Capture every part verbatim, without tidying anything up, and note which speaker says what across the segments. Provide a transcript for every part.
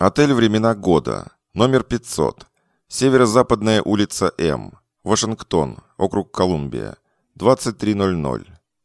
Speaker 1: Отель «Времена года», номер пятьсот, северо-западная улица М, Вашингтон, округ Колумбия, двадцать три ноль ноль.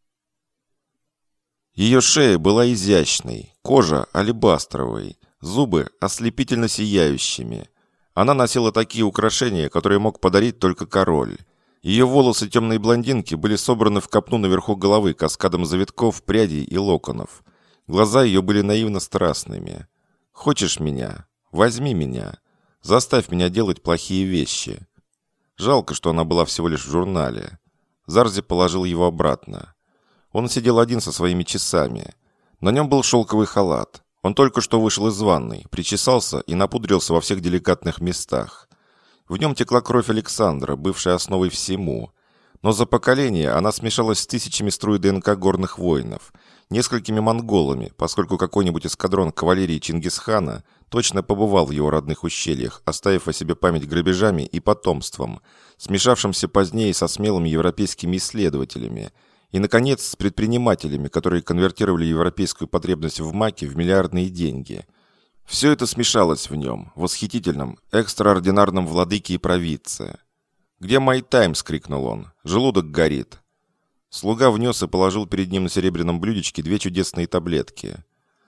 Speaker 1: Ее шея была изящной, кожа алебастровой, зубы ослепительно сияющими. Она носила такие украшения, которые мог подарить только король. Ее волосы темной блондинки были собраны в копну наверху головы каскадом завитков, прядей и локонов. Глаза ее были наивно-страстными. «Хочешь меня? Возьми меня. Заставь меня делать плохие вещи». Жалко, что она была всего лишь в журнале. Зарзи положил его обратно. Он сидел один со своими часами. На нем был шелковый халат. Он только что вышел из ванной, причесался и напудрился во всех деликатных местах. В нем текла кровь Александра, бывшая основой всему. Но за поколение она смешалась с тысячами струй ДНК горных воинов, несколькими монголами, поскольку какой-нибудь эскадрон кавалерии Чингисхана точно побывал в его родных ущельях, оставив о себе память грабежами и потомством, смешавшимся позднее со смелыми европейскими исследователями, и, наконец, с предпринимателями, которые конвертировали европейскую потребность в маке в миллиардные деньги. Все это смешалось в нем, восхитительном, экстраординарном владыке и провидце. «Где май таймс?» — крикнул он. «Желудок горит». Слуга внес и положил перед ним на серебряном блюдечке две чудесные таблетки.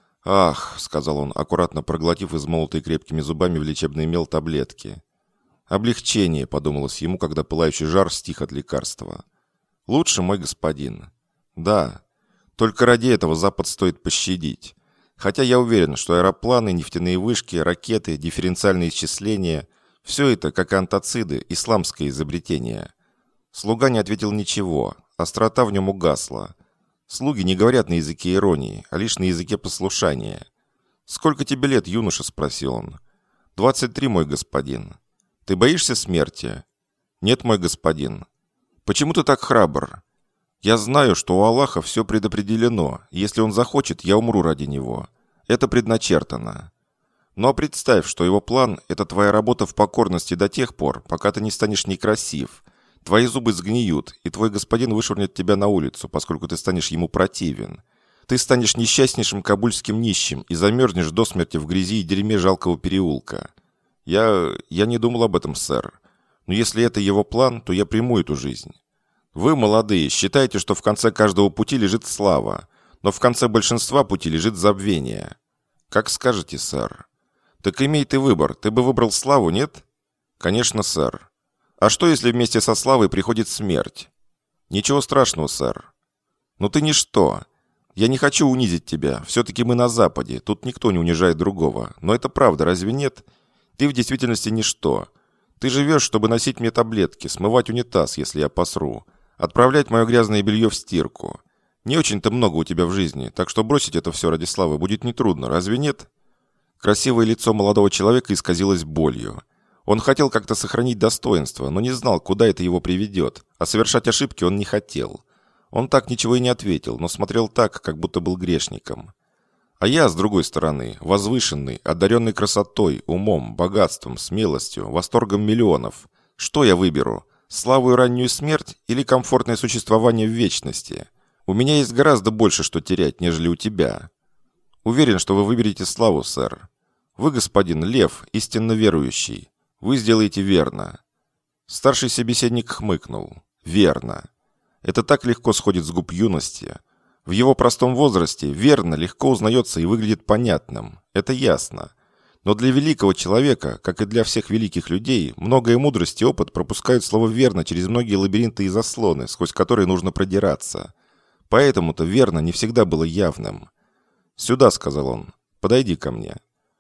Speaker 1: «Ах», — сказал он, аккуратно проглотив измолотые крепкими зубами в лечебный мел таблетки. «Облегчение», — подумалось ему, когда пылающий жар стих от лекарства. «Лучше, мой господин». «Да. Только ради этого Запад стоит пощадить. Хотя я уверен, что аэропланы, нефтяные вышки, ракеты, дифференциальные исчисления — все это, как и антоциды, исламское изобретение». Слуга не ответил ничего. Острота в нем угасла. Слуги не говорят на языке иронии, а лишь на языке послушания. «Сколько тебе лет, юноша?» — спросил он. «Двадцать три, мой господин». «Ты боишься смерти?» «Нет, мой господин». «Почему ты так храбр?» «Я знаю, что у Аллаха все предопределено. Если он захочет, я умру ради него. Это предначертано. Но представь, что его план — это твоя работа в покорности до тех пор, пока ты не станешь некрасив. Твои зубы сгниют, и твой господин вышвырнет тебя на улицу, поскольку ты станешь ему противен. Ты станешь несчастнейшим кабульским нищим и замерзнешь до смерти в грязи и дерьме жалкого переулка. Я... я не думал об этом, сэр. Но если это его план, то я приму эту жизнь. Вы, молодые, считаете, что в конце каждого пути лежит слава, но в конце большинства пути лежит забвение. Как скажете, сэр. Так имей ты выбор. Ты бы выбрал славу, нет? Конечно, сэр. А что, если вместе со славой приходит смерть? Ничего страшного, сэр. Но ты ничто. Я не хочу унизить тебя. Все-таки мы на Западе. Тут никто не унижает другого. Но это правда, разве нет? Ты в действительности ничто. Ты живешь, чтобы носить мне таблетки, смывать унитаз, если я посру, отправлять мое грязное белье в стирку. Не очень-то много у тебя в жизни, так что бросить это все ради славы будет нетрудно, разве нет? Красивое лицо молодого человека исказилось болью. Он хотел как-то сохранить достоинство, но не знал, куда это его приведет, а совершать ошибки он не хотел. Он так ничего и не ответил, но смотрел так, как будто был грешником. А я, с другой стороны, возвышенный, одаренный красотой, умом, богатством, смелостью, восторгом миллионов. Что я выберу? Славу и раннюю смерть или комфортное существование в вечности? У меня есть гораздо больше, что терять, нежели у тебя. Уверен, что вы выберете славу, сэр. Вы, господин Лев, истинно верующий. Вы сделаете верно». Старший собеседник хмыкнул. «Верно. Это так легко сходит с губ юности. В его простом возрасте верно легко узнается и выглядит понятным. Это ясно. Но для великого человека, как и для всех великих людей, многое мудрость и опыт пропускают слово «верно» через многие лабиринты и заслоны, сквозь которые нужно продираться. Поэтому-то верно не всегда было явным. «Сюда», — сказал он, — «подойди ко мне».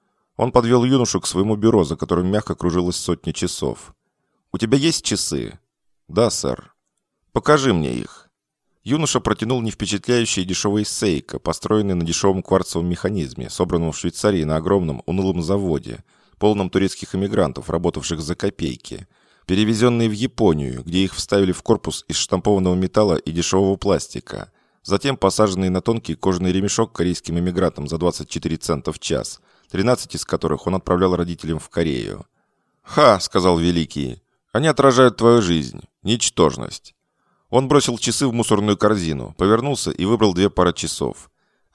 Speaker 1: Он подвел юношу к своему бюро, за которым мягко кружилась сотня часов. «У тебя есть часы?» «Да, сэр». «Покажи мне их». Юноша протянул невпечатляющий дешевый сейко, построенный на дешевом кварцевом механизме, собранном в Швейцарии на огромном унылом заводе, полном турецких эмигрантов, работавших за копейки, перевезенные в Японию, где их вставили в корпус из штампованного металла и дешевого пластика, затем посаженные на тонкий кожаный ремешок корейским эмигрантам за двадцать четыре цента в час, тринадцать из которых он отправлял родителям в Корею. «Ха!» — сказал Великий. «Они отражают твою жизнь. Ничтожность». Он бросил часы в мусорную корзину, повернулся и выбрал две пары часов.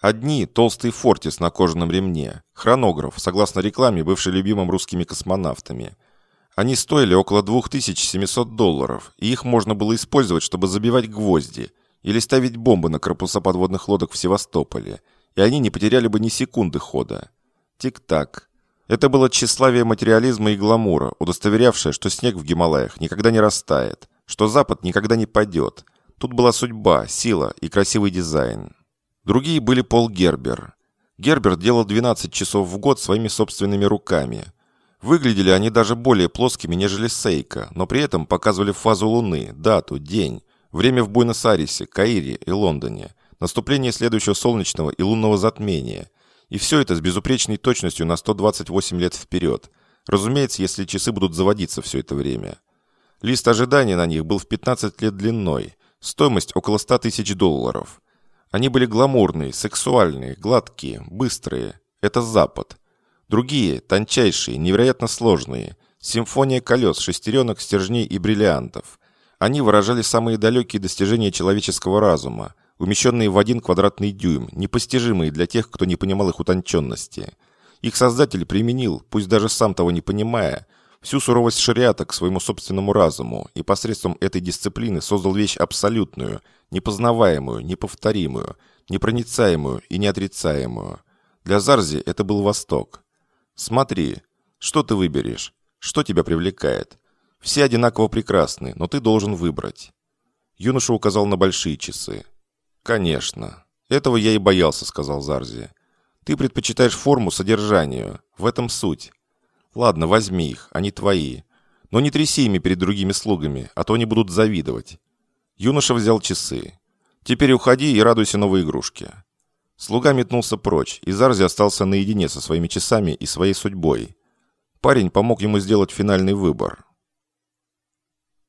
Speaker 1: Одни – толстый фортис на кожаном ремне, хронограф, согласно рекламе, бывший любимым русскими космонавтами. Они стоили около две тысячи семьсот долларов, и их можно было использовать, чтобы забивать гвозди или ставить бомбы на корпуса подводных лодок в Севастополе, и они не потеряли бы ни секунды хода. Тик-так. Это было тщеславие материализма и гламура, удостоверявшее, что снег в Гималаях никогда не растает, что Запад никогда не падет. Тут была судьба, сила и красивый дизайн. Другие были Пол Гербер. Гербер делал двенадцать часов в год своими собственными руками. Выглядели они даже более плоскими, нежели Сейка, но при этом показывали фазу Луны, дату, день, время в Буэнос-Айресе, Каире и Лондоне, наступление следующего солнечного и лунного затмения. И все это с безупречной точностью на сто двадцать восемь лет вперед. Разумеется, если часы будут заводиться все это время. Лист ожидания на них был в пятнадцать лет длиной, стоимость около ста тысяч долларов. Они были гламурные, сексуальные, гладкие, быстрые. Это Запад. Другие, тончайшие, невероятно сложные. Симфония колес, шестеренок, стержней и бриллиантов. Они выражали самые далекие достижения человеческого разума, умещенные в один квадратный дюйм, непостижимые для тех, кто не понимал их утонченности. Их создатель применил, пусть даже сам того не понимая, всю суровость шариата к своему собственному разуму и посредством этой дисциплины создал вещь абсолютную, непознаваемую, неповторимую, непроницаемую и неотрицаемую. Для Зарзи это был Восток. Смотри, что ты выберешь? Что тебя привлекает? Все одинаково прекрасны, но ты должен выбрать. Юноша указал на большие часы. «Конечно. Этого я и боялся», — сказал Зарзи. «Ты предпочитаешь форму содержанию. В этом суть. Ладно, возьми их, они твои. Но не тряси ими перед другими слугами, а то они будут завидовать». Юноша взял часы. «Теперь уходи и радуйся новой игрушке». Слуга метнулся прочь, и Зарзи остался наедине со своими часами и своей судьбой. Парень помог ему сделать финальный выбор.